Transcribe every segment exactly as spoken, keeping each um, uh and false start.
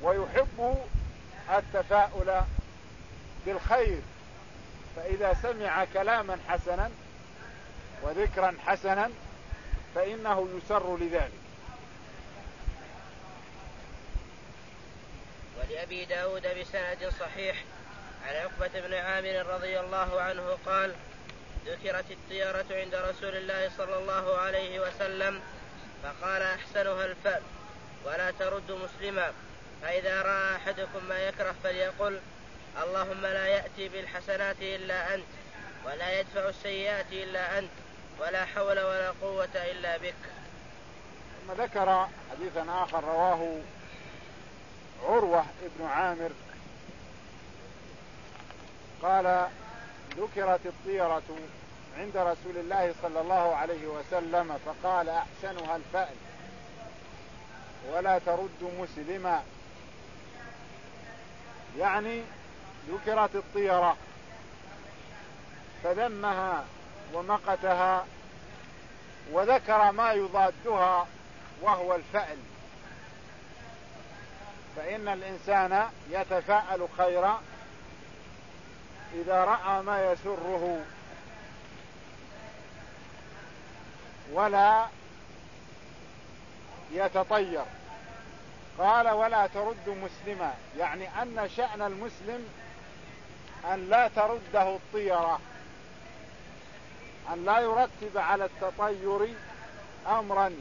ويحب التفاؤل بالخير، فإذا سمع كلاما حسنا وذكرا حسنا فإنه يسر لذلك. ولأبي داود بسند صحيح عن عقبة بن عامر رضي الله عنه قال: ذكرت الطيرة عند رسول الله صلى الله عليه وسلم فقال: أحسنها الفأل ولا ترد مسلما، فإذا رأى أحدكم ما يكره فليقل: اللهم لا يأتي بالحسنات إلا أنت ولا يدفع السيئات إلا أنت ولا حول ولا قوة إلا بك. ثم ذكر حديثا آخر رواه عروة ابن عامر قال: ذكرت الطيرة عند رسول الله صلى الله عليه وسلم فقال: أحسنها الفأل ولا ترد مسلما، يعني ذكرت الطيرة فذمها ومقتها وذكر ما يضادها وهو الفأل، فإن الإنسان يتفاءل خيرا إذا رأى ما يسره ولا يتطير. قال: ولا ترد مسلما، يعني أن شأن المسلم أن لا ترده الطيرة، أن لا يرتب على التطير أمرا،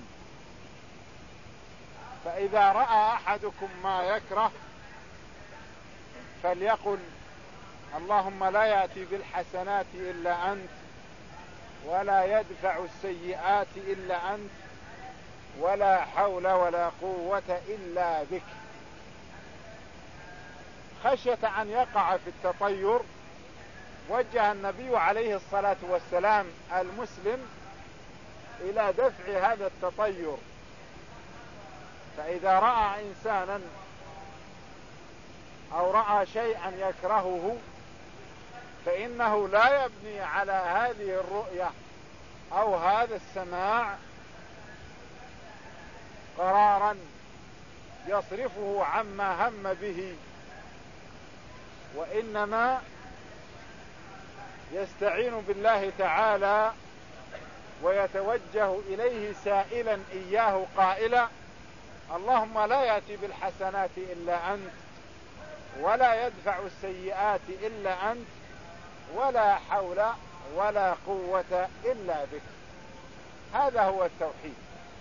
فإذا رأى أحدكم ما يكره فليقل: اللهم لا يأتي بالحسنات إلا أنت ولا يدفع السيئات إلا أنت ولا حول ولا قوة إلا بك. خشية أن يقع في التطير وجه النبي عليه الصلاة والسلام المسلم إلى دفع هذا التطير، فإذا رأى إنسانا أو رأى شيئا يكرهه فإنه لا يبني على هذه الرؤية أو هذا السماع قرارا يصرفه عما هم به، وإنما يستعين بالله تعالى ويتوجه إليه سائلا إياه قائلا: اللهم لا يأتي بالحسنات إلا أنت ولا يدفع السيئات إلا أنت ولا حول ولا قوة إلا بك. هذا هو التوحيد.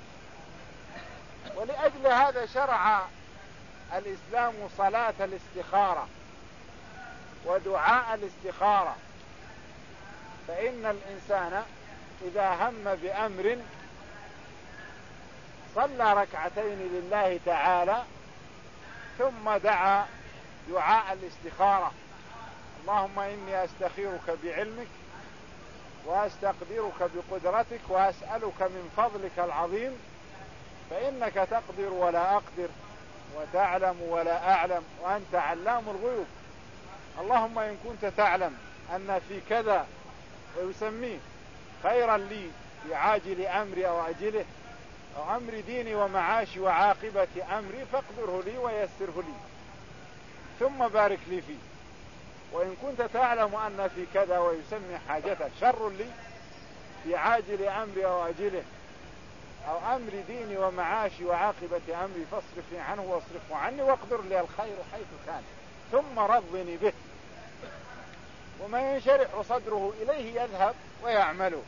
ولأجل هذا شرع الإسلام صلاة الاستخارة ودعاء الاستخارة، فإن الإنسان إذا هم بأمر صلى ركعتين لله تعالى ثم دعا دعاء الاستخارة: اللهم إني أستخيرك بعلمك وأستقدرك بقدرتك وأسألك من فضلك العظيم فإنك تقدر ولا أقدر وتعلم ولا أعلم وأنت علام الغيوب. اللهم إن كنت تعلم أن في كذا ويسميه خيرا لي في عاجل أمري أو أجله أو أمر ديني ومعاشي وعاقبة أمري فاقدره لي ويسره لي ثم بارك لي فيه. وإن كنت تعلم أن في كذا ويسمي حاجته شر لي في عاجل أمري أو أجله أو أمر ديني ومعاشي وعاقبة أمري فاصرفني عنه واصرفه عني واقدر لي الخير حيث كان ثم رضني به. ومن ينشرح صدره إليه يذهب ويعمله.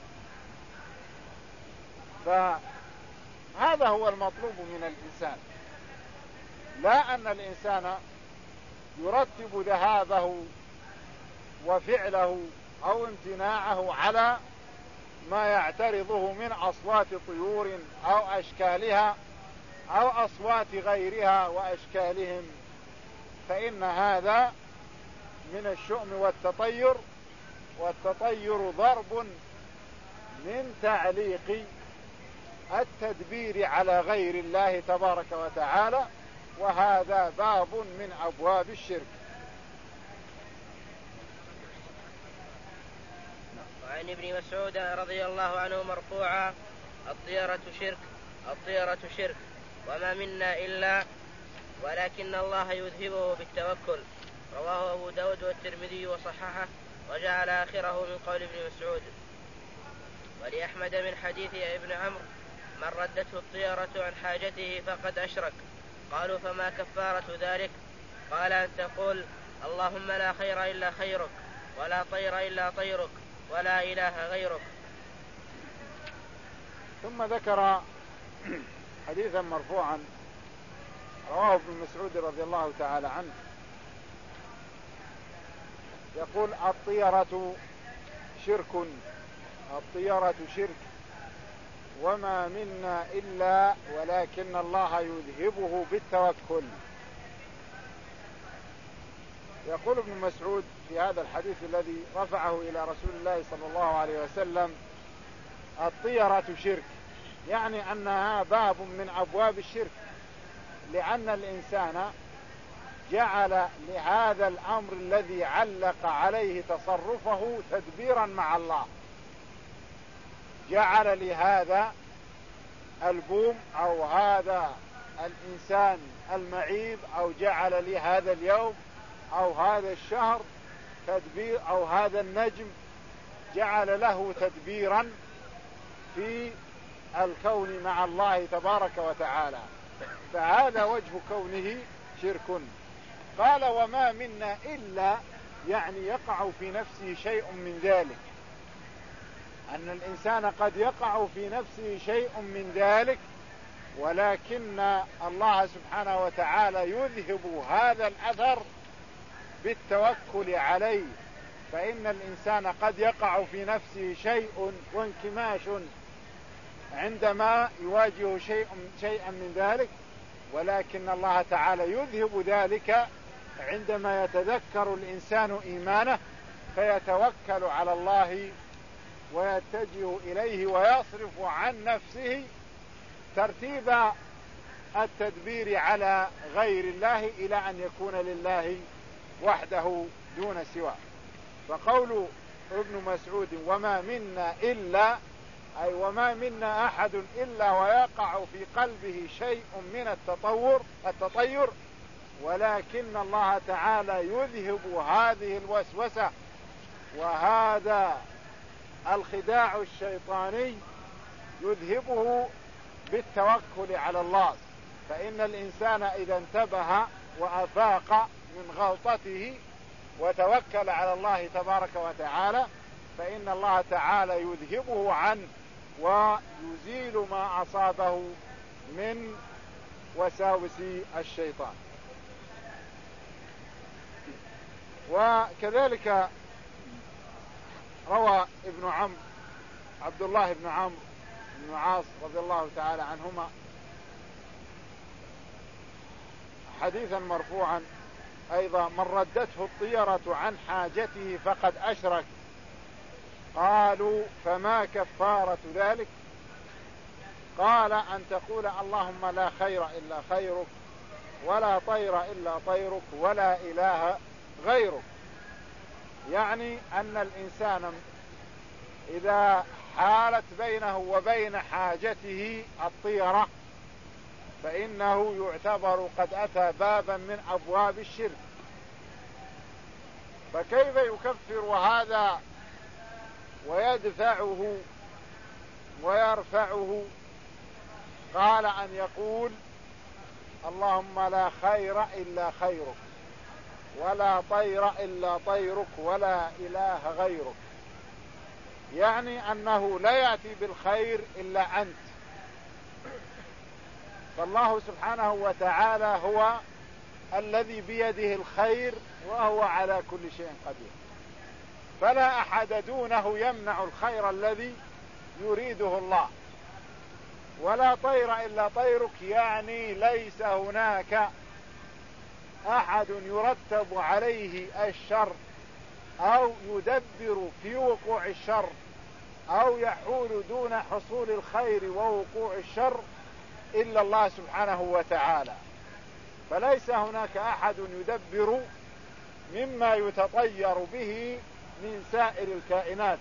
فهذا هو المطلوب من الإنسان، لا أن الإنسان يرتب ذهابه وفعله أو امتناعه على ما يعترضه من أصوات طيور أو أشكالها أو أصوات غيرها وأشكالهم، فإن هذا من الشؤم والتطير، والتطير ضرب من تعليق التدبير على غير الله تبارك وتعالى، وهذا باب من أبواب الشرك. وعن ابن مسعود رضي الله عنه مرفوعا: الطيرة شرك الطيرة شرك وما منا إلا ولكن الله يذهبه بالتوكل. رواه أبو داود والترمذي وصححه وجعل آخره من قول ابن مسعود. ولأحمد من حديث ابن عمرو: من ردته الطيرة عن حاجته فقد أشرك. قالوا: فما كفارة ذلك؟ قال: أن تقول: اللهم لا خير إلا خيرك، ولا طير إلا طيرك، ولا إله غيرك. ثم ذكر حديثا مرفوعا رواه ابن مسعود رضي الله تعالى عنه يقول: الطيرة شرك، الطيرة شرك، وما منا إلا ولكن الله يذهبه بالتوكل. يقول ابن مسعود في هذا الحديث الذي رفعه إلى رسول الله صلى الله عليه وسلم: الطيرة شرك، يعني أنها باب من أبواب الشرك، لأن الإنسان جعل لهذا الأمر الذي علق عليه تصرفه تدبيرا مع الله. جعل لهذا البوم أو هذا الإنسان المعيب أو جعل لهذا اليوم أو هذا الشهر تدبير، أو هذا النجم جعل له تدبيرا في الكون مع الله تبارك وتعالى، فهذا وجه كونه شرك. قال: وما منا إلا، يعني يقع في نفسه شيء من ذلك، أن الإنسان قد يقع في نفسه شيء من ذلك، ولكن الله سبحانه وتعالى يذهب هذا الأثر بالتوكل عليه. فإن الإنسان قد يقع في نفسه شيء وانكماش عندما يواجه شيء شيئا من ذلك، ولكن الله تعالى يذهب ذلك عندما يتذكر الإنسان إيمانه فيتوكل على الله ويتجه إليه ويصرف عن نفسه ترتيب التدبير على غير الله إلى أن يكون لله وحده دون سواه. فقول ابن مسعود: وما منا إلا، أي وما منا أحد إلا ويقع في قلبه شيء من التطور التطير، ولكن الله تعالى يذهب هذه الوسوسة وهذا الخداع الشيطاني يذهبه بالتوكل على الله. فإن الإنسان إذا انتبه وأفاق من غلطته وتوكل على الله تبارك وتعالى فإن الله تعالى يذهبه عنه ويزيل ما أصابه من وساوس الشيطان. وكذلك روى ابن عمرو عبد الله بن عمرو بن عاص رضي الله تعالى عنهما حديثا مرفوعا أيضا: من ردته الطيرة عن حاجته فقد أشرك. قالوا: فما كفارة ذلك؟ قال: أن تقول اللهم لا خير إلا خيرك، ولا طير إلا طيرك، ولا إله غيرك. يعني أن الإنسان إذا حالت بينه وبين حاجته الطيرة فإنه يعتبر قد أتى بابا من أبواب الشرك. فكيف يكفر هذا ويدفعه ويرفعه؟ قال: أن يقول اللهم لا خير إلا خيرك، ولا طير إلا طيرك، ولا إله غيرك. يعني أنه لا يأتي بالخير إلا أنت. فالله سبحانه وتعالى هو الذي بيده الخير وهو على كل شيء قدير، فلا أحد دونه يمنع الخير الذي يريده الله. ولا طير إلا طيرك، يعني ليس هناك أحد يرتب عليه الشر أو يدبر في وقوع الشر أو يحول دون حصول الخير ووقوع الشر إلا الله سبحانه وتعالى. فليس هناك أحد يدبر مما يتطير به من سائر الكائنات،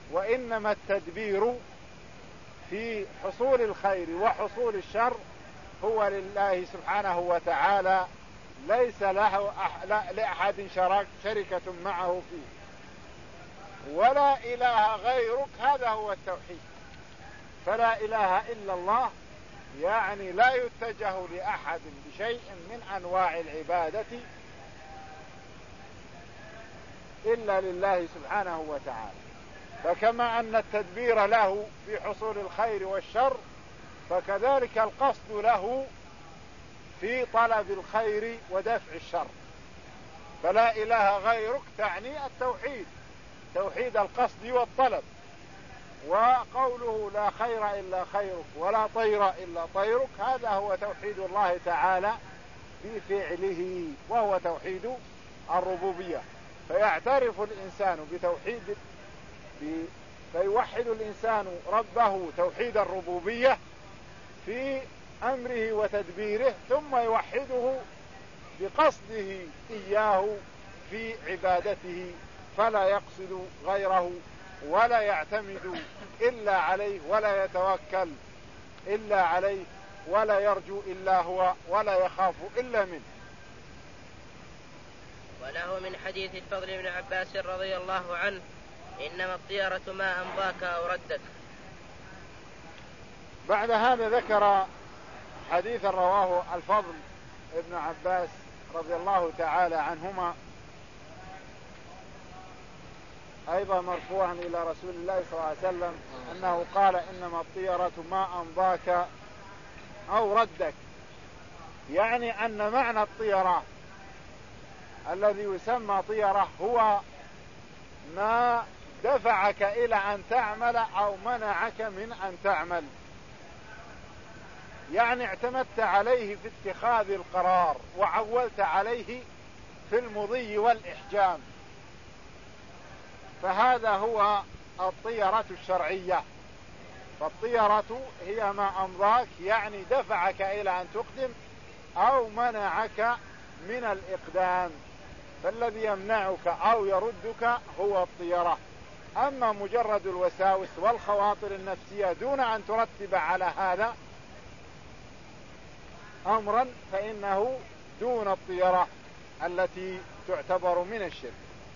وإنما التدبير في حصول الخير وحصول الشر هو لله سبحانه وتعالى، ليس له أح... لا... لأحد شرك... شركة معه فيه، ولا إله غيرك، هذا هو التوحيد. فلا إله إلا الله يعني لا يتجه لأحد بشيء من أنواع العبادة إلا لله سبحانه وتعالى. فكما أن التدبير له في حصول الخير والشر، فكذلك القصد له في طلب الخير ودفع الشر. فلا إله غيرك تعني التوحيد، توحيد القصد والطلب. وقوله لا خير إلا خيرك ولا طير إلا طيرك، هذا هو توحيد الله تعالى في فعله، وهو توحيد الربوبية. فيعترف الإنسان بتوحيد فيوحد الإنسان ربه توحيد الربوبية في أمره وتدبيره، ثم يوحده بقصده إياه في عبادته، فلا يقصد غيره ولا يعتمد إلا عليه ولا يتوكل إلا عليه ولا يرجو إلا هو ولا يخاف إلا منه. وله من حديث الفضل بن عباس رضي الله عنه: إنما الطيرة ما أمضاك أو ردك. بعد هذا ذكر حديثا رواه الفضل بن عباس رضي الله تعالى عنهما أيضا مرفوعا إلى رسول الله صلى الله عليه وسلم أنه قال: إنما الطيرة ما أمضاك أو ردك. يعني أن معنى الطيرة الذي يسمى طيرة هو ما دفعك إلى أن تعمل أو منعك من أن تعمل، يعني اعتمدت عليه في اتخاذ القرار وعولت عليه في المضي والإحجام، فهذا هو الطيرة الشرعية. فالطيرة هي ما أمضاك، يعني دفعك إلى أن تقدم أو منعك من الإقدام، فالذي يمنعك أو يردك هو الطيرة. أما مجرد الوساوس والخواطر النفسية دون أن ترتب على هذا أمرا فإنه دون الطيرة التي تعتبر من الشرك.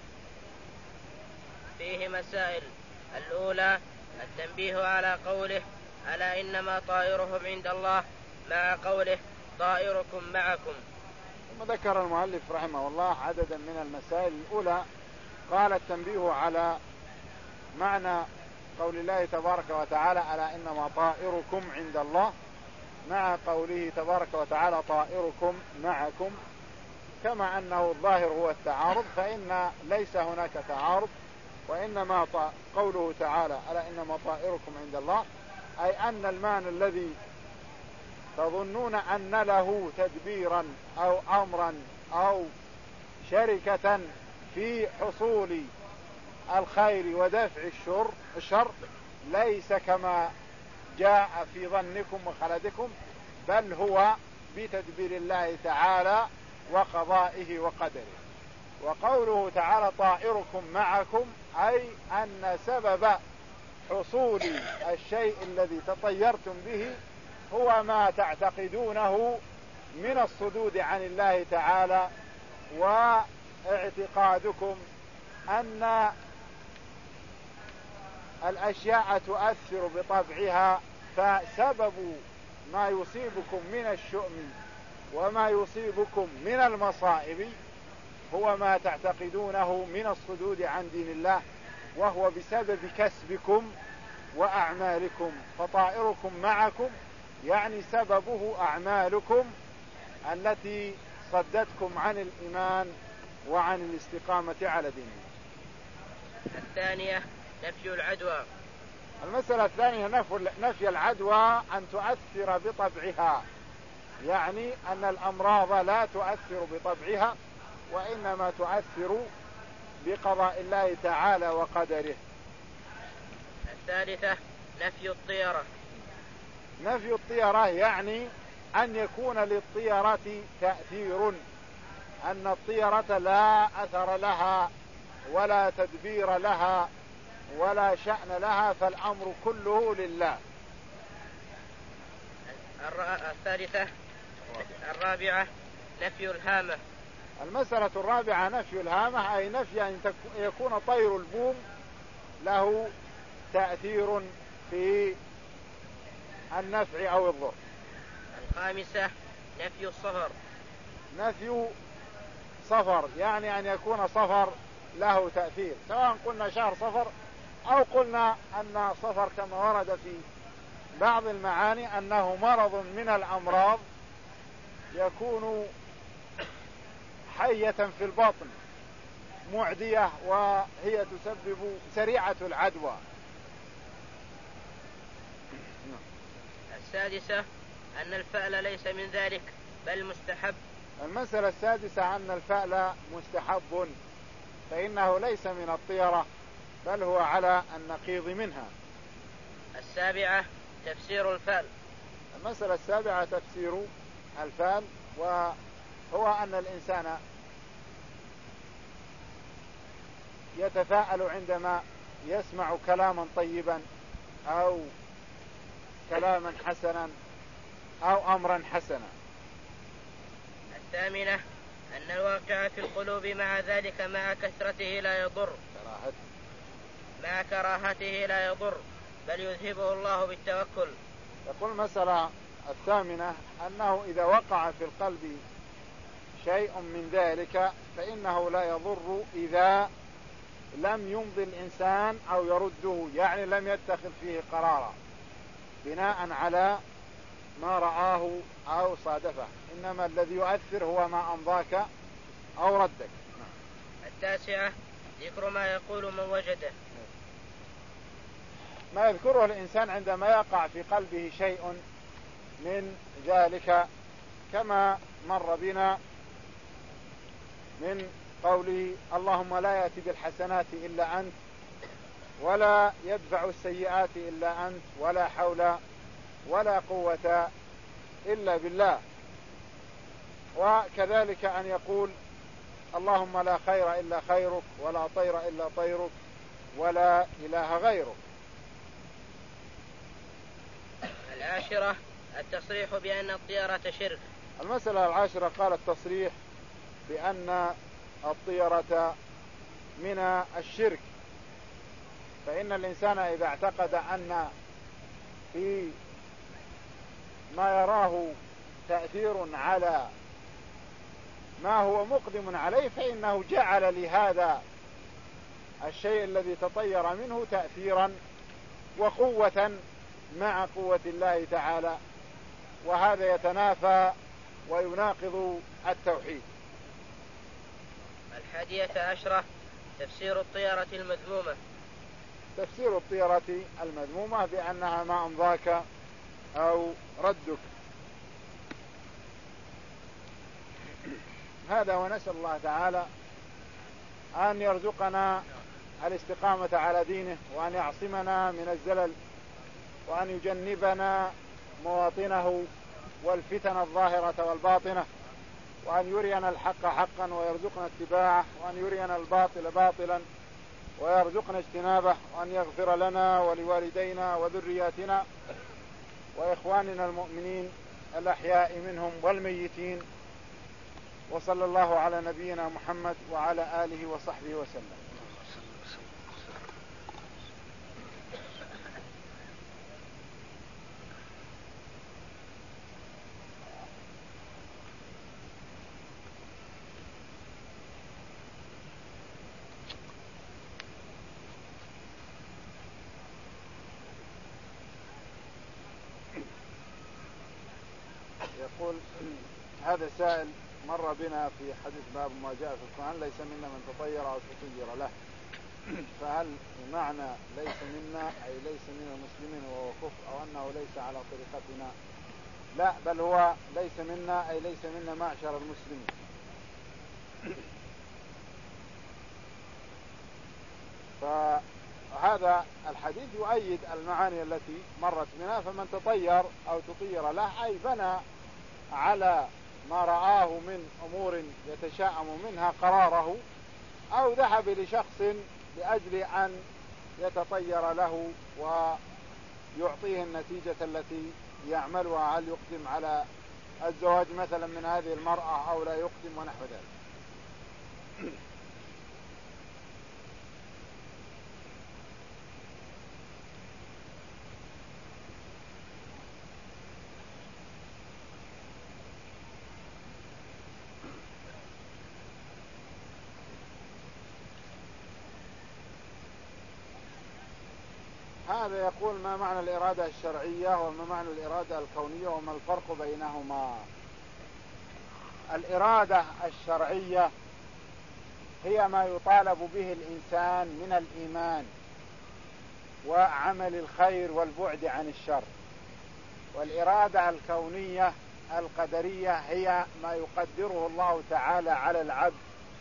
فيه مسائل: الأولى التنبيه على قوله: ألا إنما طائرهم عند الله، مع قوله: طائركم معكم. ثم ذكر المؤلف رحمه الله عددا من المسائل. الأولى قال التنبيه على معنى قول الله تبارك وتعالى: ألا إنما طائركم عند الله، مع قوله تبارك وتعالى: طائركم معكم. كما أنه الظاهر هو التعارض، فإن ليس هناك تعارض، وإنما قوله تعالى: ألا إنما طائركم عند الله، أي أن المعنى الذي تظنون أن له تدبيرا أو أمرا أو شركة في حصول الخير ودفع الشر, الشر ليس كما جاء في ظنكم وخلدكم، بل هو بتدبير الله تعالى وقضائه وقدره. وقوله تعالى: طائركم معكم، أي أن سبب حصول الشيء الذي تطيرتم به هو ما تعتقدونه من الصدود عن الله تعالى، واعتقادكم أن الأشياء تؤثر بطبعها، فسبب ما يصيبكم من الشؤم وما يصيبكم من المصائب هو ما تعتقدونه من الصدود عن دين الله، وهو بسبب كسبكم وأعمالكم. فطائركم معكم يعني سببه أعمالكم التي صدتكم عن الإيمان وعن الاستقامة على دينه. الثانية نفي العدوى. المسألة الثانية نفي العدوى، أن تؤثر بطبعها، يعني أن الأمراض لا تؤثر بطبعها، وإنما تؤثر بقضاء الله تعالى وقدره. الثالثة نفي الطيرة. نفي الطيرة يعني أن يكون للطيرة تأثير، أن الطيرة لا أثر لها ولا تدبير لها ولا شأن لها، فالأمر كله لله. الثالثة الرابعة نفي الهامة. المسألة الرابعة نفي الهامة، أي نفي أن يكون طير البوم له تأثير في النفع أو الضر. الخامسة نفي الصفر. نفي صفر يعني أن يكون صفر له تأثير، سواء قلنا شهر صفر أو قلنا أن صفر كما ورد في بعض المعاني أنه مرض من الأمراض يكون حية في البطن معدية وهي تسبب سريعة العدوى. السادسة أن الفأل ليس من ذلك بل مستحب. المسألة السادسة أن الفأل مستحب، فإنه ليس من الطيرة بل هو على النقيض منها. السابعة تفسير الفأل. المسألة السابعة تفسير الفأل، وهو أن الإنسان يتفاءل عندما يسمع كلاما طيبا أو كلاما حسنا أو أمرا حسنا. الثامنة أن الواقع في القلوب مع ذلك مع كثرته لا يضر مع كراهته لا يضر بل يذهبه الله بالتوكل. يقول المسألة الثامنة أنه إذا وقع في القلب شيء من ذلك فإنه لا يضر إذا لم يمضي الإنسان أو يرده، يعني لم يتخذ فيه قرارا بناء على ما رآه أو صادفه، إنما الذي يؤثر هو ما أمضاك أو ردك. التاسعة ذكر ما يقول من وجده. ما يذكره الإنسان عندما يقع في قلبه شيء من ذلك، كما مر بنا من قوله اللهم لا يأتي بالحسنات إلا أنت ولا يدفع السيئات إلا أنت ولا حول ولا قوة إلا بالله. وكذلك أن يقول اللهم لا خير إلا خيرك ولا طير إلا طيرك ولا إله غيرك. العاشرة التصريح بأن الطيرة شرك. المسألة العاشرة قال التصريح بأن الطيرة من الشرك، فإن الإنسان إذا اعتقد أن في ما يراه تأثير على ما هو مقدم عليه فإنه جعل لهذا الشيء الذي تطير منه تأثيرا وقوة مع قوة الله تعالى، وهذا يتنافى ويناقض التوحيد. الحادية عشرة تفسير الطيرة المذمومة. تفسير الطيرة المذمومة بأنها ما أمضاك أو ردك. هذا ونسأل الله تعالى أن يرزقنا الاستقامة على دينه، وأن يعصمنا من الزلل، وأن يجنبنا مواطنه والفتن الظاهرة والباطنة، وأن يرينا الحق حقا ويرزقنا اتباعه، وأن يرينا الباطل باطلا ويرزقنا اجتنابه، وأن يغفر لنا ولوالدينا وذرياتنا وإخواننا المؤمنين الأحياء منهم والميتين. وصلى الله على نبينا محمد وعلى آله وصحبه وسلم. يقول هذا سائل مر بنا في حديث باب ما جاء في القرآن ليس منا من تطير أو تطير له، فهل معنى ليس منا أي ليس من المسلمين وهو كفر، أو أنه ليس على طريقتنا؟ لا، بل هو ليس منا أي ليس منا معشر المسلمين. فهذا الحديث يؤيد المعاني التي مرت بنا، فمن تطير أو تطير له أي بنى على ما رآه من أمور يتشاءم منها قراره، أو ذهب لشخص لأجل أن يتطير له ويعطيه النتيجة التي يعملها، هل يقدم على الزواج مثلا من هذه المرأة أو لا يقدم ونحو ذلك. هذا يقول ما معنى الإرادة الشرعية وما معنى الإرادة الكونية وما الفرق بينهما؟ الإرادة الشرعية هي ما يطالب به الإنسان من الإيمان وعمل الخير والبعد عن الشر، والإرادة الكونية القدرية هي ما يقدره الله تعالى على العبد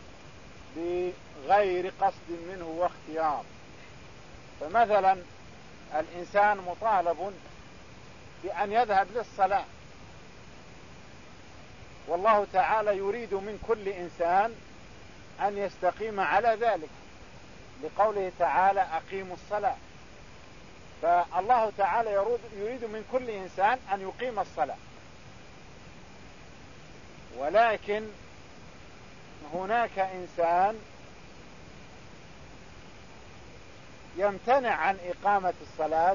بغير قصد منه واختيار. فمثلا الإنسان مطالب بأن يذهب للصلاة، والله تعالى يريد من كل إنسان أن يستقيم على ذلك، لقوله تعالى أقيموا الصلاة. فالله تعالى يريد من كل إنسان أن يقيم الصلاة، ولكن هناك إنسان يمتنع عن إقامة الصلاة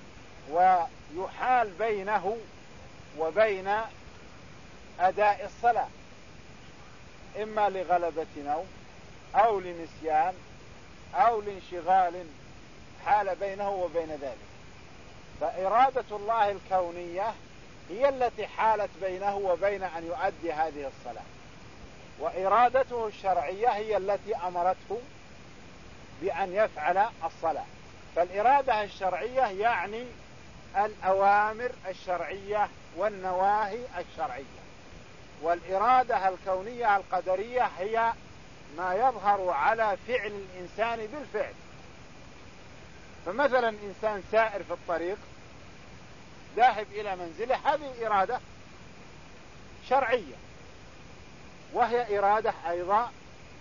ويحال بينه وبين أداء الصلاة، إما لغلبة نوم أو لنسيان أو لانشغال حال بينه وبين ذلك. فإرادة الله الكونية هي التي حالت بينه وبين أن يؤدي هذه الصلاة، وإرادته الشرعية هي التي أمرته بأن يفعل الصلاة. فالإرادة الشرعية يعني الأوامر الشرعية والنواهي الشرعية، والإرادة الكونية القدرية هي ما يظهر على فعل الإنسان بالفعل. فمثلا إنسان سائر في الطريق ذاهب إلى منزله، هذه إرادة شرعية، وهي إرادة أيضا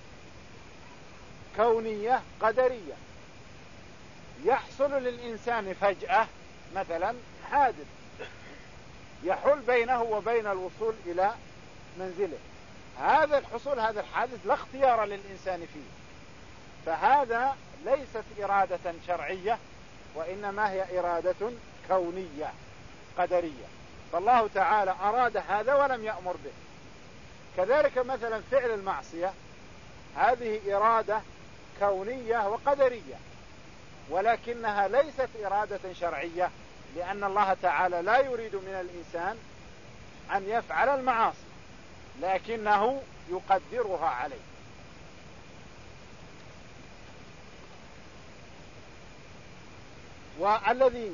كونية قدرية. يحصل للإنسان فجأة مثلا حادث يحول بينه وبين الوصول إلى منزله، هذا الحصول هذا الحادث لا اختيار للإنسان فيه، فهذا ليست إرادة شرعية وإنما هي إرادة كونية قدرية. فالله تعالى أراد هذا ولم يأمر به. كذلك مثلا فعل المعصية، هذه إرادة كونية وقدرية، ولكنها ليست إرادة شرعية، لأن الله تعالى لا يريد من الإنسان أن يفعل المعاصي، لكنه يقدرها عليه. والذي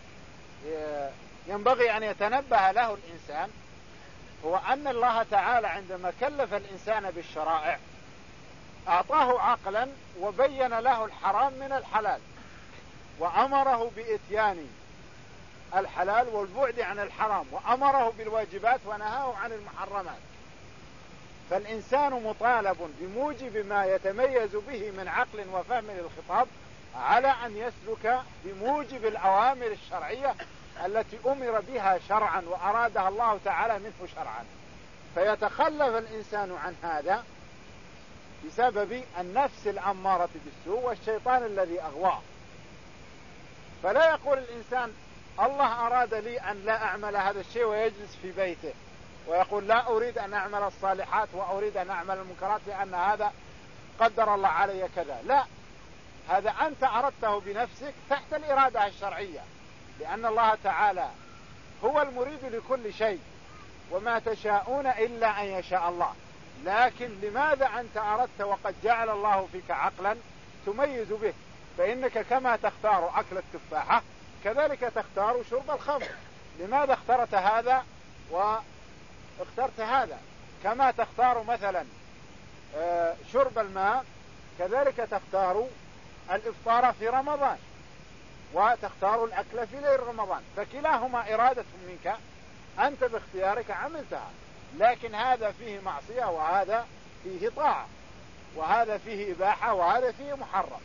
ينبغي أن يتنبه له الإنسان هو أن الله تعالى عندما كلف الإنسان بالشرائع أعطاه عقلا وبين له الحرام من الحلال، وأمره بإتيان الحلال والبعد عن الحرام، وأمره بالواجبات ونهاه عن المحرمات. فالإنسان مطالب بموجب ما يتميز به من عقل وفهم للخطاب على أن يسلك بموجب الأوامر الشرعية التي أمر بها شرعا وأرادها الله تعالى منه شرعا. فيتخلف الإنسان عن هذا بسبب النفس الأمارة بالسوء والشيطان الذي أغواه. فلا يقول الإنسان الله أراد لي أن لا أعمل هذا الشيء ويجلس في بيته ويقول لا أريد أن أعمل الصالحات وأريد أن أعمل المنكرات لأن هذا قدر الله علي كذا. لا، هذا أنت أردته بنفسك تحت الإرادة الشرعية، لأن الله تعالى هو المريد لكل شيء، وما تشاءون إلا أن يشاء الله. لكن لماذا أنت أردت وقد جعل الله فيك عقلا تميز به؟ فإنك كما تختار أكل التفاحة كذلك تختار شرب الخمر. لماذا اخترت هذا واخترت هذا؟ كما تختار مثلا شرب الماء كذلك تختار الإفطار في رمضان وتختار الأكل في ليل رمضان، فكلاهما إرادة منك أنت باختيارك عملتها. لكن هذا فيه معصية وهذا فيه طاعة، وهذا فيه إباحة وهذا فيه محرم.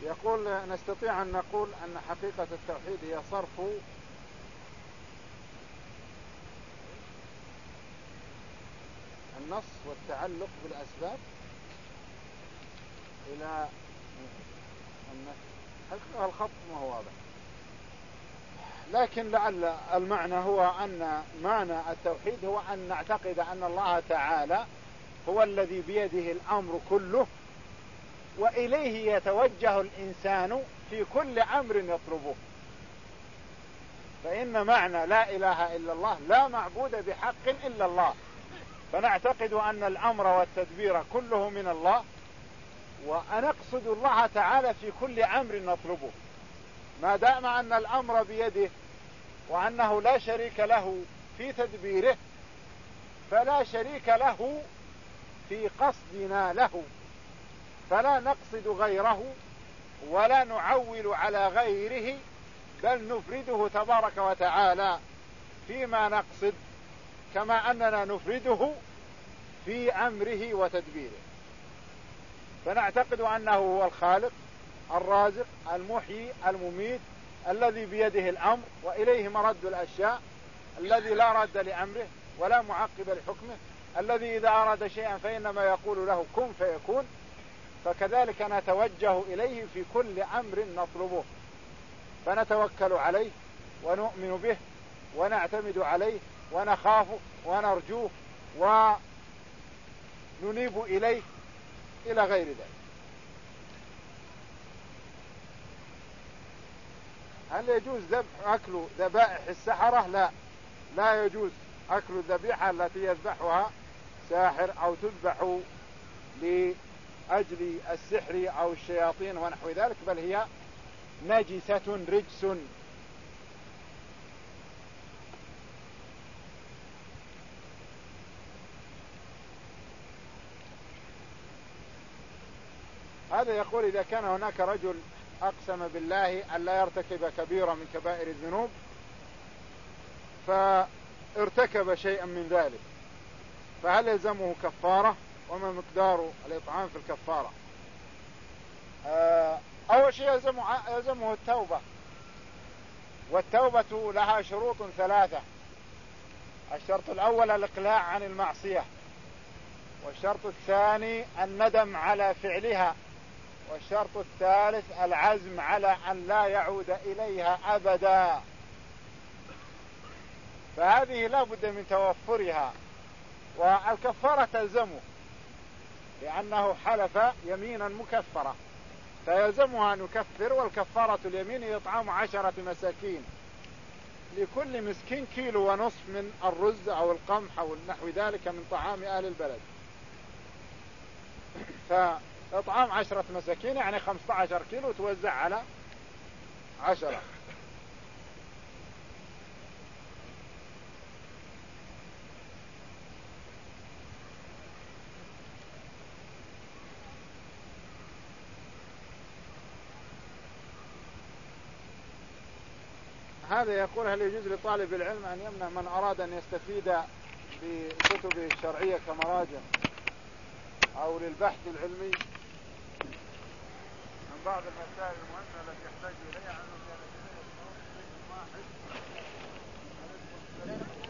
يقول نستطيع أن نقول أن حقيقة التوحيد هي صرف النص والتعلق بالأسباب إلى النفي. الخط ما هو واضح، لكن لعل المعنى هو أن معنى التوحيد هو أن نعتقد أن الله تعالى هو الذي بيده الأمر كله، وإليه يتوجه الإنسان في كل أمر يطلبه. فإن معنى لا إله إلا الله لا معبود بحق إلا الله، فنعتقد أن الأمر والتدبير كله من الله، ونقصد الله تعالى في كل أمر نطلبه. ما دام أن الأمر بيده وأنه لا شريك له في تدبيره، فلا شريك له في قصدنا له، فلا نقصد غيره ولا نعول على غيره، بل نفرده تبارك وتعالى فيما نقصد، كما أننا نفرده في أمره وتدبيره. فنعتقد أنه هو الخالق الرازق المحيي المميت الذي بيده الأمر وإليه مرد الأشياء، الذي لا رد لأمره ولا معقب لحكمه، الذي إذا أراد شيئا فإنما يقول له كن فيكون. فكذلك نتوجه إليه في كل أمر نطلبه، فنتوكل عليه ونؤمن به ونعتمد عليه ونخافه ونرجوه وننيب إليه إلى غير ذلك. هل يجوز ذبح أكل ذبائح السحرة؟ لا، لا يجوز أكل الذبيحة التي يذبحها ساحر أو تذبح لأجل السحر أو الشياطين ونحو ذلك، بل هي نجسة رجس. هذا يقول إذا كان هناك رجل أقسم بالله أن لا يرتكب كبيرة من كبائر الذنوب، فارتكب شيئا من ذلك، فهل يلزمه كفارة؟ وما مقدار الإطعام في الكفارة؟ أول شيء يلزمه, يلزمه التوبة، والتوبة لها شروط ثلاثة. الشرط الأول الإقلاع عن المعصية، والشرط الثاني الندم على فعلها، والشرط الثالث العزم على أن لا يعود إليها أبدا. فهذه لا بد من توفرها، والكفارة تلزمه لأنه حلف يمينا مكفرة، فيلزمها أن يكفر. والكفارة اليمين إطعام عشرة مساكين، لكل مسكين كيلو ونصف من الرز أو القمح أو نحو ذلك من طعام أهل البلد. فإطعام عشرة مساكين يعني خمسة عشر كيلو توزع على عشرة. هذا يقول هل يجوز لطالب العلم أن يمنع من أراد أن يستفيد بكتبه الشرعية كمراجع أو للبحث العلمي من بعض المسائل المهمة التي يحتاج إليها عنه كان